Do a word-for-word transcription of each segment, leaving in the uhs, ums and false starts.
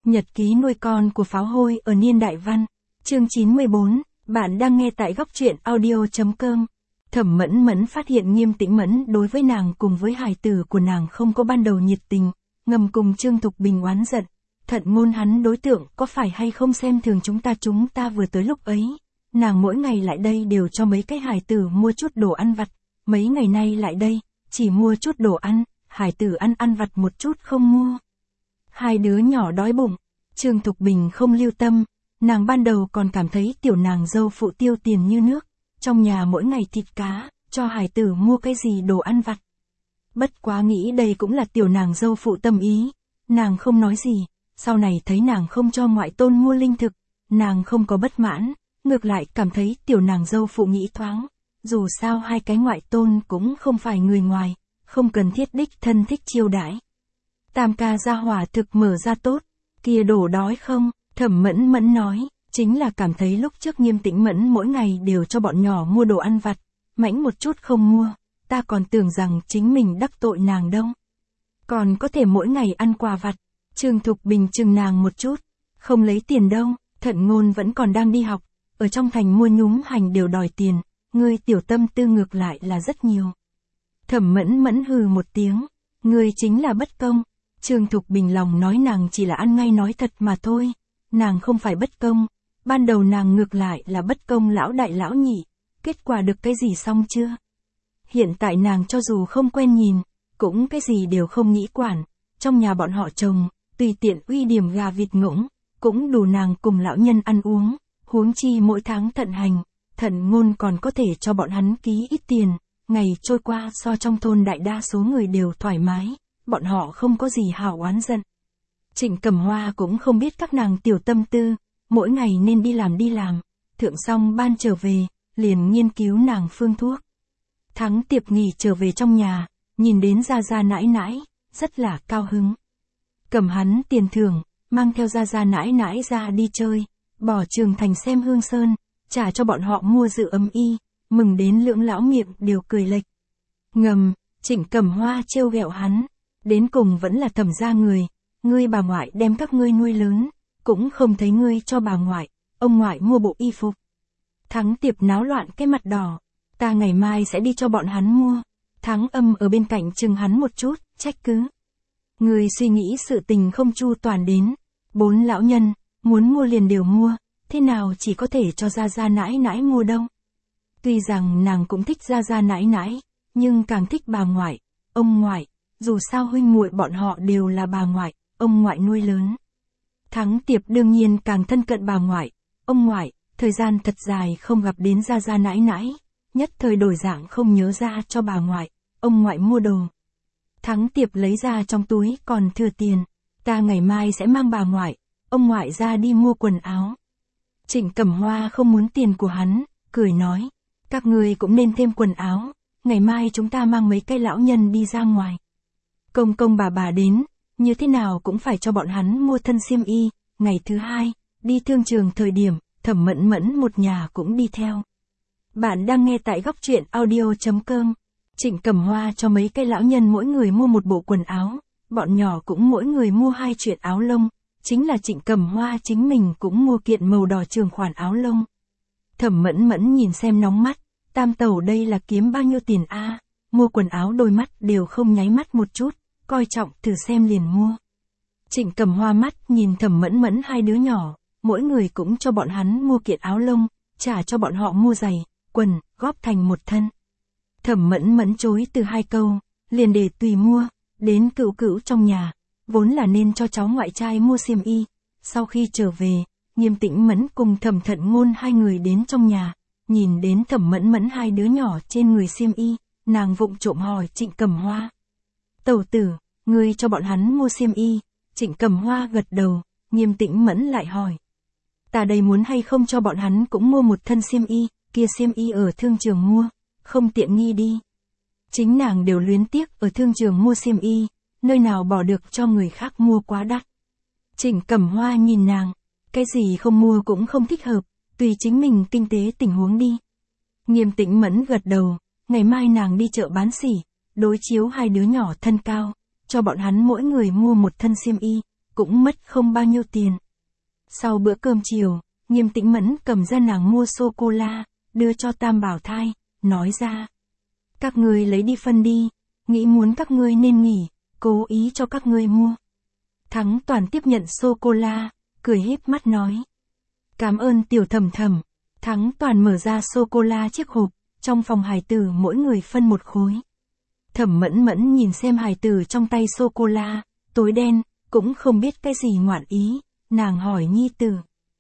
Nhật ký nuôi con của pháo hôi ở niên đại văn. Chương chín mươi bốn, bạn đang nghe tại góc truyện audio chấm com. Thẩm Mẫn Mẫn phát hiện Nghiêm Tĩnh Mẫn đối với nàng cùng với hài tử của nàng không có ban đầu nhiệt tình, ngầm cùng Trương Thục Bình oán giận. Thận ngôn hắn đối tượng có phải hay không xem thường chúng ta chúng ta vừa tới lúc ấy. Nàng mỗi ngày lại đây đều cho mấy cái hài tử mua chút đồ ăn vặt, mấy ngày nay lại đây, chỉ mua chút đồ ăn, hài tử ăn ăn vặt một chút không mua. Hai đứa nhỏ đói bụng, Trương Thục Bình không lưu tâm, nàng ban đầu còn cảm thấy tiểu nàng dâu phụ tiêu tiền như nước, trong nhà mỗi ngày thịt cá, cho hài tử mua cái gì đồ ăn vặt. Bất quá nghĩ đây cũng là tiểu nàng dâu phụ tâm ý, nàng không nói gì, sau này thấy nàng không cho ngoại tôn mua linh thực, nàng không có bất mãn, ngược lại cảm thấy tiểu nàng dâu phụ nghĩ thoáng, dù sao hai cái ngoại tôn cũng không phải người ngoài, không cần thiết đích thân thích chiêu đãi. Tam ca gia hỏa thực mở ra tốt, kia đổ đói không, Thẩm Mẫn Mẫn nói, chính là cảm thấy lúc trước Nghiêm Tĩnh Mẫn mỗi ngày đều cho bọn nhỏ mua đồ ăn vặt, mãnh một chút không mua, ta còn tưởng rằng chính mình đắc tội nàng đâu. Còn có thể mỗi ngày ăn quà vặt, Trương Thục Bình chừng nàng một chút, không lấy tiền đâu, Thận ngôn vẫn còn đang đi học, ở trong thành mua nhúm hành đều đòi tiền, ngươi tiểu tâm tư ngược lại là rất nhiều. Thẩm Mẫn Mẫn hừ một tiếng, ngươi chính là bất công. Trương Thục Bình lòng nói nàng chỉ là ăn ngay nói thật mà thôi, nàng không phải bất công, ban đầu nàng ngược lại là bất công lão đại lão nhị, kết quả được cái gì xong chưa? Hiện tại nàng cho dù không quen nhìn, cũng cái gì đều không nghĩ quản, trong nhà bọn họ trồng, tùy tiện uy điểm gà vịt ngỗng, cũng đủ nàng cùng lão nhân ăn uống, huống chi mỗi tháng thận hành, Thận ngôn còn có thể cho bọn hắn ký ít tiền, ngày trôi qua so trong thôn đại đa số người đều thoải mái. Bọn họ không có gì hào oán giận. Trịnh Cẩm Hoa cũng không biết các nàng tiểu tâm tư, mỗi ngày nên đi làm đi làm, thượng xong ban trở về, liền nghiên cứu nàng phương thuốc. Thắng Tiệp nghỉ trở về trong nhà, nhìn đến Gia Gia nãi nãi, rất là cao hứng. Cầm hắn tiền thưởng, mang theo Gia Gia nãi nãi ra đi chơi, bỏ Trường Thành xem Hương Sơn, trả cho bọn họ mua dự ấm y, mừng đến lưỡng lão miệng đều cười lệch. Ngầm, Trịnh Cẩm Hoa trêu ghẹo hắn. Đến cùng vẫn là Thẩm gia người, ngươi bà ngoại đem các ngươi nuôi lớn, cũng không thấy ngươi cho bà ngoại, ông ngoại mua bộ y phục. Thắng Tiệp náo loạn cái mặt đỏ, ta ngày mai sẽ đi cho bọn hắn mua. Thắng Âm ở bên cạnh chừng hắn một chút, trách cứ. Ngươi suy nghĩ sự tình không chu toàn đến, bốn lão nhân, muốn mua liền đều mua, thế nào chỉ có thể cho Gia Gia nãi nãi mua đâu. Tuy rằng nàng cũng thích Gia Gia nãi nãi, nhưng càng thích bà ngoại, ông ngoại. Dù sao huynh muội bọn họ đều là bà ngoại, ông ngoại nuôi lớn. Thắng Tiệp đương nhiên càng thân cận bà ngoại, ông ngoại, thời gian thật dài không gặp đến Gia Gia nãi nãi, nhất thời đổi dạng không nhớ ra cho bà ngoại, ông ngoại mua đồ. Thắng Tiệp lấy ra trong túi còn thừa tiền, ta ngày mai sẽ mang bà ngoại, ông ngoại ra đi mua quần áo. Trịnh Cẩm Hoa không muốn tiền của hắn, cười nói, các người cũng nên thêm quần áo, ngày mai chúng ta mang mấy cây lão nhân đi ra ngoài. Công công bà bà đến, như thế nào cũng phải cho bọn hắn mua thân xiêm y, ngày thứ hai, đi thương trường thời điểm, Thẩm Mẫn Mẫn một nhà cũng đi theo. Bạn đang nghe tại góc truyện audio chấm com. Trịnh Cẩm Hoa cho mấy cái lão nhân mỗi người mua một bộ quần áo, bọn nhỏ cũng mỗi người mua hai chuyện áo lông, chính là Trịnh Cẩm Hoa chính mình cũng mua kiện màu đỏ trường khoản áo lông. Thẩm Mẫn Mẫn nhìn xem nóng mắt, tam tẩu đây là kiếm bao nhiêu tiền a? Mua quần áo đôi mắt đều không nháy mắt một chút, coi trọng thử xem liền mua. Trịnh Cẩm Hoa mắt nhìn Thẩm Mẫn Mẫn hai đứa nhỏ, mỗi người cũng cho bọn hắn mua kiện áo lông, trả cho bọn họ mua giày, quần, góp thành một thân. Thẩm Mẫn Mẫn chối từ hai câu, liền để tùy mua, đến Cửu Cửu trong nhà, vốn là nên cho cháu ngoại trai mua xiêm y, sau khi trở về, Nghiêm Tĩnh Mẫn cùng Thẩm Thận ngôn hai người đến trong nhà, nhìn đến Thẩm Mẫn Mẫn hai đứa nhỏ trên người xiêm y, nàng vụng trộm hỏi Trịnh Cẩm Hoa. Tẩu tử, ngươi cho bọn hắn mua xiêm y, Trịnh Cẩm Hoa gật đầu, Nghiêm Tĩnh Mẫn lại hỏi. Ta đây muốn hay không cho bọn hắn cũng mua một thân xiêm y, kia xiêm y ở thương trường mua, không tiện nghi đi. Chính nàng đều luyến tiếc ở thương trường mua xiêm y, nơi nào bỏ được cho người khác mua quá đắt. Trịnh Cẩm Hoa nhìn nàng, cái gì không mua cũng không thích hợp, tùy chính mình kinh tế tình huống đi. Nghiêm Tĩnh Mẫn gật đầu, ngày mai nàng đi chợ bán sỉ, đối chiếu hai đứa nhỏ thân cao, cho bọn hắn mỗi người mua một thân xiêm y, cũng mất không bao nhiêu tiền. Sau bữa cơm chiều, Nghiêm Tĩnh Mẫn cầm ra nàng mua sô-cô-la, đưa cho Tam Bảo Thai, nói ra. Các ngươi lấy đi phân đi, nghĩ muốn các ngươi nên nghỉ, cố ý cho các ngươi mua. Thắng Toàn tiếp nhận sô-cô-la, cười híp mắt nói. Cảm ơn Tiểu Thẩm Thẩm. Thắng Toàn mở ra sô-cô-la chiếc hộp, trong phòng hài tử mỗi người phân một khối. Thẩm Mẫn Mẫn nhìn xem hài tử trong tay sô-cô-la, tối đen, cũng không biết cái gì ngoạn ý, nàng hỏi nhi tử.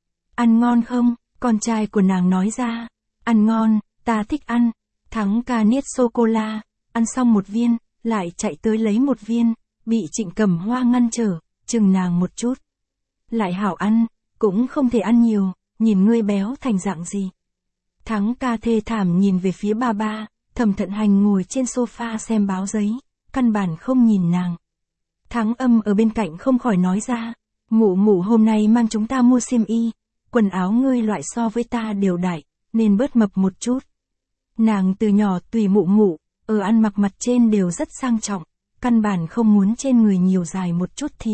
Ăn ngon không? Con trai của nàng nói ra. Ăn ngon, ta thích ăn. Thắng ca niết sô-cô-la, ăn xong một viên, lại chạy tới lấy một viên, bị Trịnh Cẩm Hoa ngăn trở, chừng nàng một chút. Lại hảo ăn, cũng không thể ăn nhiều, nhìn ngươi béo thành dạng gì. Thắng ca thê thảm nhìn về phía ba ba, Thẩm Thận Hành ngồi trên sofa xem báo giấy, căn bản không nhìn nàng. Thắng Âm ở bên cạnh không khỏi nói ra, mụ mụ hôm nay mang chúng ta mua xiêm y, quần áo ngươi loại so với ta đều đại, nên bớt mập một chút. Nàng từ nhỏ tùy mụ mụ, ở ăn mặc mặt trên đều rất sang trọng, căn bản không muốn trên người nhiều dài một chút thịt.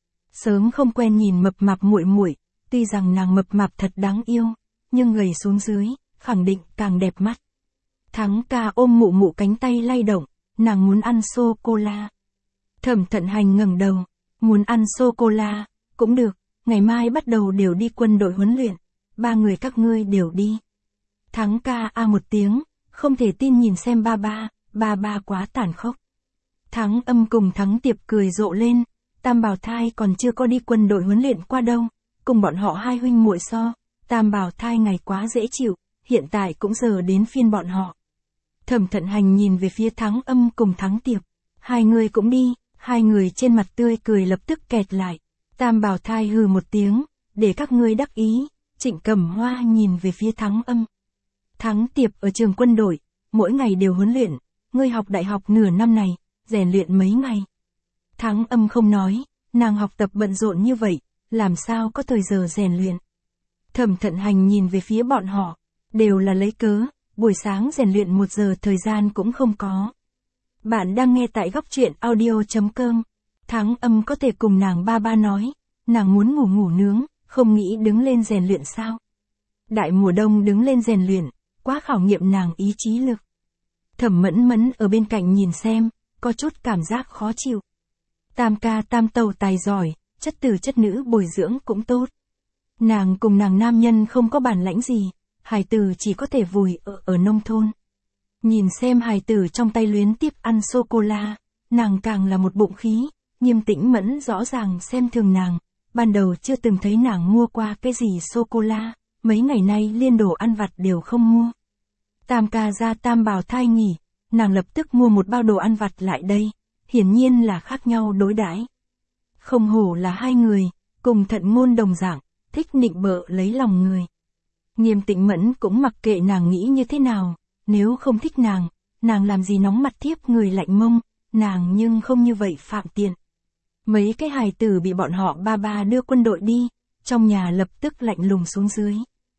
Sớm không quen nhìn mập mạp muội muội, tuy rằng nàng mập mạp thật đáng yêu, nhưng gầy xuống dưới, khẳng định càng đẹp mắt. Thắng ca ôm mụ mụ cánh tay lay động, nàng muốn ăn sô-cô-la. Thẩm Thận Hành ngẩng đầu, muốn ăn sô-cô-la, cũng được, ngày mai bắt đầu đều đi quân đội huấn luyện, ba người các ngươi đều đi. Thắng ca a một tiếng, không thể tin nhìn xem ba ba, ba ba quá tàn khốc. Thắng Âm cùng Thắng Tiệp cười rộ lên, Tam Bảo Thai còn chưa có đi quân đội huấn luyện qua đâu, cùng bọn họ hai huynh muội so, Tam Bảo Thai ngày quá dễ chịu, hiện tại cũng giờ đến phiên bọn họ. Thẩm Thận Hành nhìn về phía Thắng Âm cùng Thắng Tiệp, hai người cũng đi, hai người trên mặt tươi cười lập tức kẹt lại. Tam Bảo Thai hừ một tiếng, để các ngươi đắc ý. Trịnh Cẩm Hoa nhìn về phía Thắng Âm. Thắng Tiệp ở trường quân đội, mỗi ngày đều huấn luyện, ngươi học đại học nửa năm này, rèn luyện mấy ngày. Thắng Âm không nói, nàng học tập bận rộn như vậy, làm sao có thời giờ rèn luyện. Thẩm Thận Hành nhìn về phía bọn họ, đều là lấy cớ, buổi sáng rèn luyện một giờ thời gian cũng không có. Bạn đang nghe tại góc truyện audio chấm com. Thắng Âm có thể cùng nàng ba ba nói, nàng muốn ngủ ngủ nướng, không nghĩ đứng lên rèn luyện sao. Đại mùa đông đứng lên rèn luyện, quá khảo nghiệm nàng ý chí lực. Thẩm Mẫn Mẫn ở bên cạnh nhìn xem, có chút cảm giác khó chịu. Tam ca tam tẩu tài giỏi, chất tử chất nữ bồi dưỡng cũng tốt. Nàng cùng nàng nam nhân không có bản lãnh gì, hài tử chỉ có thể vùi ở, ở nông thôn. Nhìn xem hài tử trong tay luyến tiếp ăn sô-cô-la, nàng càng là một bụng khí. Nghiêm Tĩnh Mẫn rõ ràng xem thường nàng, ban đầu chưa từng thấy nàng mua qua cái gì sô-cô-la, mấy ngày nay liên đồ ăn vặt đều không mua. Tam ca ra Tam Bảo Thai nghỉ, nàng lập tức mua một bao đồ ăn vặt lại đây, hiển nhiên là khác nhau đối đãi. Không hổ là hai người, cùng thận ngôn đồng dạng, thích nịnh bợ lấy lòng người. Nghiêm Tĩnh Mẫn cũng mặc kệ nàng nghĩ như thế nào, nếu không thích nàng, nàng làm gì nóng mặt tiếp người lạnh mông, nàng nhưng không như vậy phạm tiện. Mấy cái hài tử bị bọn họ ba ba đưa quân đội đi, trong nhà lập tức lạnh lùng xuống dưới.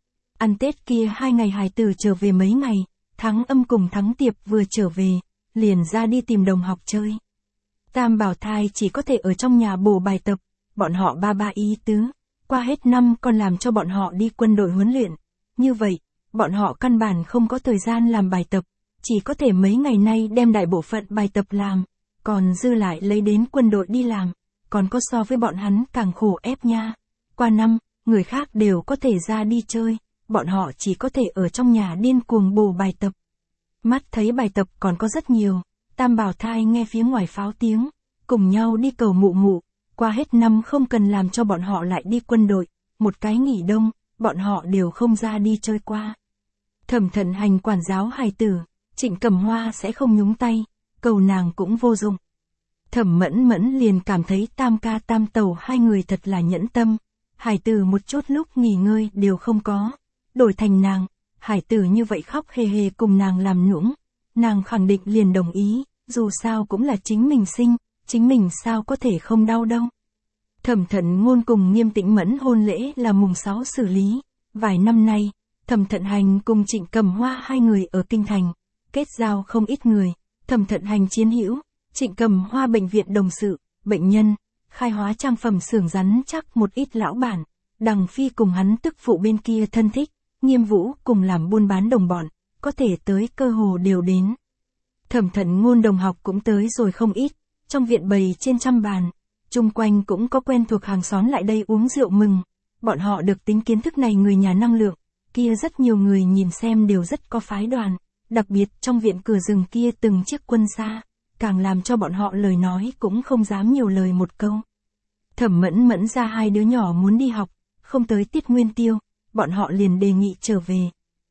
Ăn Tết kia hai ngày hài tử trở về mấy ngày, Thắng Âm cùng Thắng Tiệp vừa trở về, liền ra đi tìm đồng học chơi. Tam Bảo Thai chỉ có thể ở trong nhà bổ bài tập, bọn họ ba ba ý tứ, qua hết năm còn làm cho bọn họ đi quân đội huấn luyện. Như vậy, bọn họ căn bản không có thời gian làm bài tập, chỉ có thể mấy ngày nay đem đại bộ phận bài tập làm, còn dư lại lấy đến quân đội đi làm, còn có so với bọn hắn càng khổ ép nha. Qua năm, người khác đều có thể ra đi chơi, bọn họ chỉ có thể ở trong nhà điên cuồng bổ bài tập. Mắt thấy bài tập còn có rất nhiều, Tam Bảo Thai nghe phía ngoài pháo tiếng, cùng nhau đi cầu mụ mụ, qua hết năm không cần làm cho bọn họ lại đi quân đội, một cái nghỉ đông, bọn họ đều không ra đi chơi qua. Thẩm Thận Hành quản giáo hài tử, Trịnh Cẩm Hoa sẽ không nhúng tay, cầu nàng cũng vô dụng. Thẩm Mẫn Mẫn liền cảm thấy Tam ca tam tẩu hai người thật là nhẫn tâm, hài tử một chút lúc nghỉ ngơi đều không có, đổi thành nàng, hài tử như vậy khóc hề hề cùng nàng làm nũng, nàng khẳng định liền đồng ý, dù sao cũng là chính mình sinh, chính mình sao có thể không đau đâu. Thẩm Thận Ngôn cùng Nghiêm Tĩnh Mẫn hôn lễ là mùng sáu xử lý, vài năm nay, Thẩm Thận Hành cùng Trịnh Cẩm Hoa hai người ở Kinh Thành, kết giao không ít người, Thẩm Thận Hành chiến hữu, Trịnh Cẩm Hoa bệnh viện đồng sự, bệnh nhân, khai hóa trang phẩm xưởng rắn chắc một ít lão bản, Đằng Phi cùng hắn tức phụ bên kia thân thích, Nghiêm Vũ cùng làm buôn bán đồng bọn, có thể tới cơ hồ đều đến. Thẩm Thận Ngôn đồng học cũng tới rồi không ít, trong viện bày trên trăm bàn, chung quanh cũng có quen thuộc hàng xóm lại đây uống rượu mừng, bọn họ được tính kiến thức này người nhà năng lượng, kia rất nhiều người nhìn xem đều rất có phái đoàn, đặc biệt trong viện cửa rừng kia từng chiếc quân xa, càng làm cho bọn họ lời nói cũng không dám nhiều lời một câu. Thẩm Mẫn Mẫn ra hai đứa nhỏ muốn đi học, không tới tiết nguyên tiêu, bọn họ liền đề nghị trở về.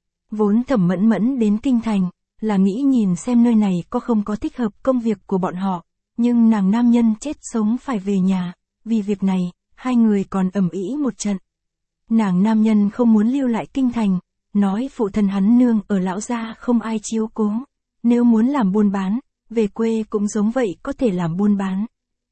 Vốn Thẩm Mẫn Mẫn đến Kinh Thành, là nghĩ nhìn xem nơi này có không có thích hợp công việc của bọn họ, nhưng nàng nam nhân chết sống phải về nhà, vì việc này, hai người còn ầm ĩ một trận. Nàng nam nhân không muốn lưu lại Kinh Thành, nói phụ thân hắn nương ở lão gia không ai chiếu cố, nếu muốn làm buôn bán, về quê cũng giống vậy có thể làm buôn bán.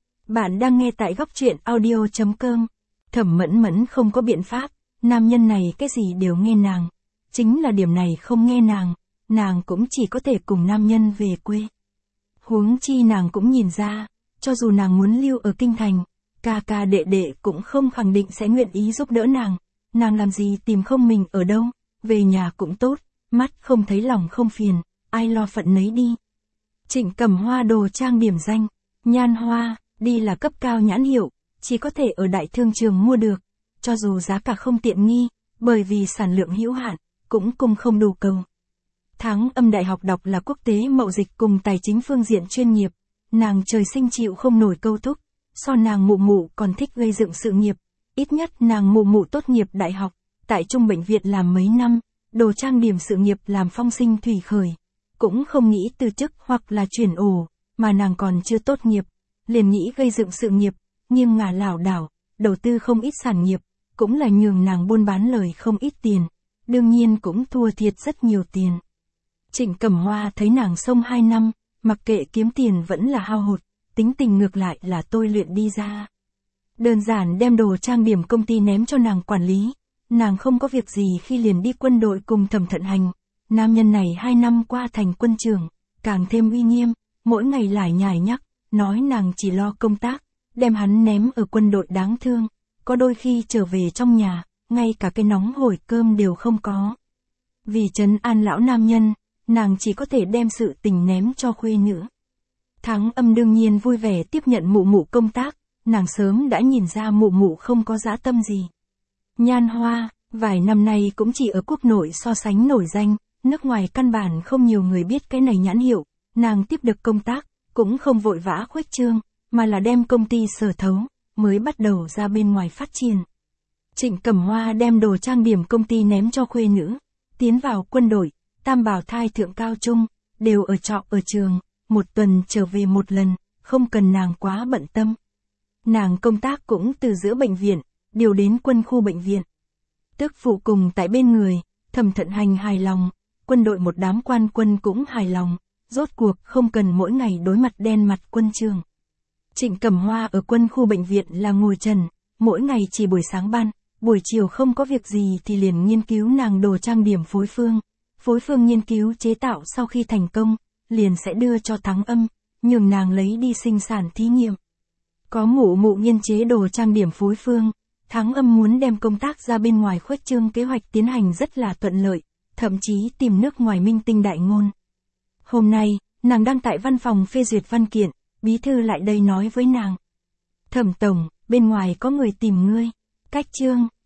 Bạn đang nghe tại góc truyện audio chấm com. Thẩm Mẫn Mẫn không có biện pháp, nam nhân này cái gì đều nghe nàng, chính là điểm này không nghe nàng, nàng cũng chỉ có thể cùng nam nhân về quê. Huống chi nàng cũng nhìn ra, cho dù nàng muốn lưu ở Kinh Thành, ca ca đệ đệ cũng không khẳng định sẽ nguyện ý giúp đỡ nàng, nàng làm gì tìm không mình ở đâu, về nhà cũng tốt, mắt không thấy lòng không phiền, ai lo phận nấy đi. Trịnh Cẩm Hoa đồ trang điểm danh, Nhan Hoa, đi là cấp cao nhãn hiệu, chỉ có thể ở đại thương trường mua được, cho dù giá cả không tiện nghi, bởi vì sản lượng hữu hạn, cũng cùng không đủ cầu. Tháng Âm đại học đọc là quốc tế mậu dịch cùng tài chính phương diện chuyên nghiệp, nàng trời sinh chịu không nổi câu thúc, so nàng mụ mụ còn thích gây dựng sự nghiệp, ít nhất nàng mụ mụ tốt nghiệp đại học, tại Trung bệnh viện làm mấy năm, đồ trang điểm sự nghiệp làm phong sinh thủy khởi, cũng không nghĩ từ chức hoặc là chuyển ổ, mà nàng còn chưa tốt nghiệp, liền nghĩ gây dựng sự nghiệp, nghiêng ngả lảo đảo, đầu tư không ít sản nghiệp, cũng là nhường nàng buôn bán lời không ít tiền, đương nhiên cũng thua thiệt rất nhiều tiền. Trịnh Cẩm Hoa thấy nàng xông hai năm, mặc kệ kiếm tiền vẫn là hao hụt, tính tình ngược lại là tôi luyện đi ra. Đơn giản đem đồ trang điểm công ty ném cho nàng quản lý, nàng không có việc gì khi liền đi quân đội cùng Thẩm Thận Hành, nam nhân này hai năm qua thành quân trưởng, càng thêm uy nghiêm, mỗi ngày lải nhải nhắc, nói nàng chỉ lo công tác, đem hắn ném ở quân đội đáng thương, có đôi khi trở về trong nhà, ngay cả cái nóng hổi cơm đều không có. Vì trấn an lão nam nhân, nàng chỉ có thể đem sự tình ném cho khuê nữ. Tháng Âm đương nhiên vui vẻ tiếp nhận mụ mụ công tác, nàng sớm đã nhìn ra mụ mụ không có dã tâm gì. Nhan Hoa, vài năm nay cũng chỉ ở quốc nội so sánh nổi danh, nước ngoài căn bản không nhiều người biết cái này nhãn hiệu, nàng tiếp được công tác, cũng không vội vã khuếch trương, mà là đem công ty sở thấu, mới bắt đầu ra bên ngoài phát triển. Trịnh Cẩm Hoa đem đồ trang điểm công ty ném cho khuê nữ, tiến vào quân đội, tam bảo thai thượng cao trung, đều ở trọ ở trường, một tuần trở về một lần, không cần nàng quá bận tâm. Nàng công tác cũng từ giữa bệnh viện, điều đến quân khu bệnh viện. Tức phụ cùng tại bên người, Thẩm Thận Hành hài lòng, quân đội một đám quan quân cũng hài lòng, rốt cuộc không cần mỗi ngày đối mặt đen mặt quân trường. Trịnh Cẩm Hoa ở quân khu bệnh viện là ngồi trần, mỗi ngày chỉ buổi sáng ban, buổi chiều không có việc gì thì liền nghiên cứu nàng đồ trang điểm phối phương. Phối phương nghiên cứu chế tạo sau khi thành công, liền sẽ đưa cho Thắng Âm, nhường nàng lấy đi sinh sản thí nghiệm. Có mụ mụ nghiên chế đồ trang điểm phối phương, Thắng Âm muốn đem công tác ra bên ngoài khuếch trương kế hoạch tiến hành rất là thuận lợi, thậm chí tìm nước ngoài minh tinh đại ngôn. Hôm nay, nàng đang tại văn phòng phê duyệt văn kiện, bí thư lại đây nói với nàng. Thẩm tổng, bên ngoài có người tìm ngươi. Cách trương,